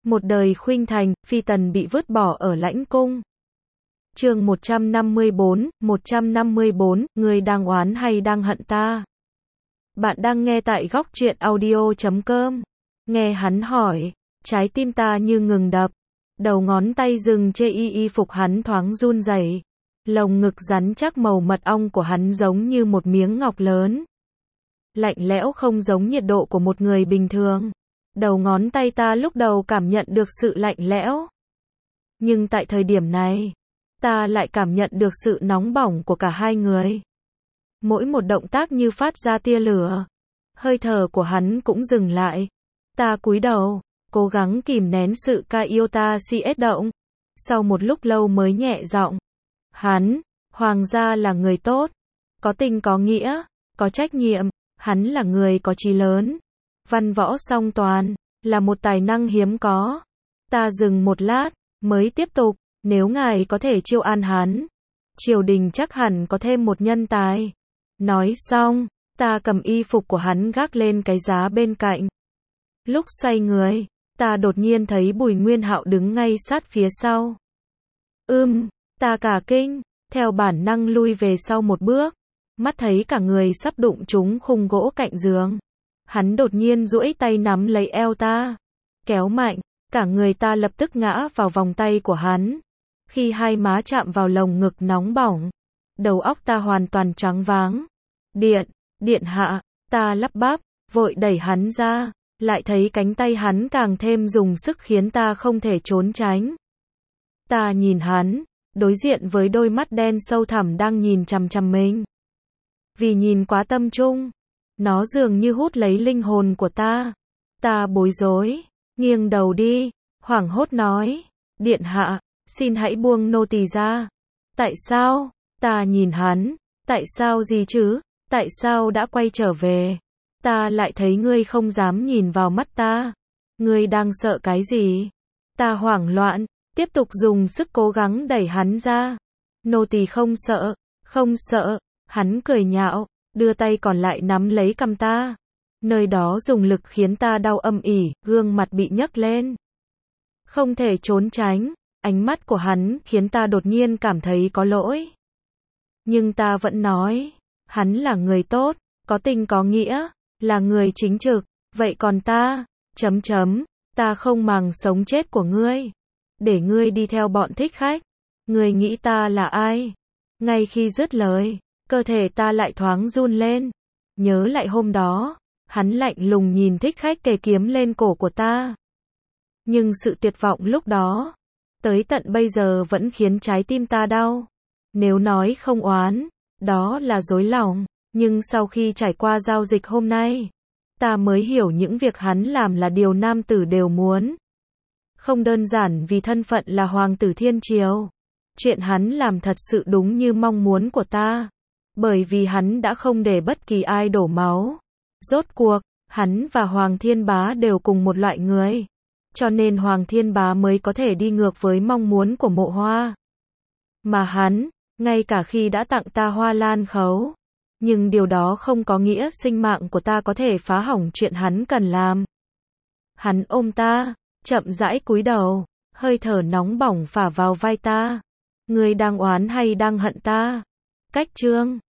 Một đời khuynh thành, phi tần bị vứt bỏ ở lãnh cung. Chương 154, ngươi đang oán hay đang hận ta? Bạn đang nghe tại góc truyện audio.com. Nghe hắn hỏi, trái tim ta như ngừng đập. Đầu ngón tay dừng trên y phục hắn thoáng run rẩy. Lồng ngực rắn chắc màu mật ong của hắn giống như một miếng ngọc lớn. Lạnh lẽo không giống nhiệt độ của một người bình thường. Đầu ngón tay ta lúc đầu cảm nhận được sự lạnh lẽo. Nhưng tại thời điểm này, ta lại cảm nhận được sự nóng bỏng của cả hai người. Mỗi một động tác như phát ra tia lửa. Hơi thở của hắn cũng dừng lại. Ta cúi đầu, cố gắng kìm nén sự ca yêu ta si ết động. Sau một lúc lâu mới nhẹ giọng. Hắn, Hoàng gia là người tốt. Có tình có nghĩa, có trách nhiệm. Hắn là người có chí lớn. Văn võ song toàn, là một tài năng hiếm có. Ta dừng một lát, mới tiếp tục, nếu ngài có thể chiêu an hắn, triều đình chắc hẳn có thêm một nhân tài. Nói xong, ta cầm y phục của hắn gác lên cái giá bên cạnh. Lúc xoay người, ta đột nhiên thấy Bùi Nguyên Hạo đứng ngay sát phía sau. Ta cả kinh, theo bản năng lui về sau một bước, mắt thấy cả người sắp đụng trúng khung gỗ cạnh giường. Hắn đột nhiên duỗi tay nắm lấy eo ta, kéo mạnh, cả người ta lập tức ngã vào vòng tay của hắn. Khi hai má chạm vào lồng ngực nóng bỏng, đầu óc ta hoàn toàn choáng váng. Điện hạ, ta lắp bắp, vội đẩy hắn ra, lại thấy cánh tay hắn càng thêm dùng sức khiến ta không thể trốn tránh. Ta nhìn hắn, đối diện với đôi mắt đen sâu thẳm đang nhìn chằm chằm mình. Vì nhìn quá tâm trung, nó dường như hút lấy linh hồn của ta. Ta bối rối, nghiêng đầu đi, hoảng hốt nói, điện hạ, xin hãy buông nô tỳ ra. Tại sao? Ta nhìn hắn, tại sao gì chứ? Tại sao đã quay trở về? Ta lại thấy ngươi không dám nhìn vào mắt ta. Ngươi đang sợ cái gì? Ta hoảng loạn, tiếp tục dùng sức cố gắng đẩy hắn ra. Nô tỳ không sợ, không sợ. Hắn cười nhạo, đưa tay còn lại nắm lấy cằm ta. Nơi đó dùng lực khiến ta đau âm ỉ, gương mặt bị nhấc lên. Không thể trốn tránh, ánh mắt của hắn khiến ta đột nhiên cảm thấy có lỗi. Nhưng ta vẫn nói, hắn là người tốt, có tình có nghĩa, là người chính trực, vậy còn ta, ta không màng sống chết của ngươi. Để ngươi đi theo bọn thích khách, ngươi nghĩ ta là ai? Ngay khi dứt lời, cơ thể ta lại thoáng run lên. Nhớ lại hôm đó, hắn lạnh lùng nhìn thích khách kề kiếm lên cổ của ta. Nhưng sự tuyệt vọng lúc đó, tới tận bây giờ vẫn khiến trái tim ta đau. Nếu nói không oán, đó là dối lòng. Nhưng sau khi trải qua giao dịch hôm nay, ta mới hiểu những việc hắn làm là điều nam tử đều muốn. Không đơn giản vì thân phận là hoàng tử thiên triều. Chuyện hắn làm thật sự đúng như mong muốn của ta. Bởi vì hắn đã không để bất kỳ ai đổ máu. Rốt cuộc, hắn và Hoàng Thiên Bá đều cùng một loại người. Cho nên Hoàng Thiên Bá mới có thể đi ngược với mong muốn của Mộ Hoa. Mà hắn, ngay cả khi đã tặng ta hoa lan khấu. Nhưng điều đó không có nghĩa sinh mạng của ta có thể phá hỏng chuyện hắn cần làm. Hắn ôm ta, chậm rãi cúi đầu, hơi thở nóng bỏng phả vào vai ta. Ngươi đang oán hay đang hận ta? Cách chương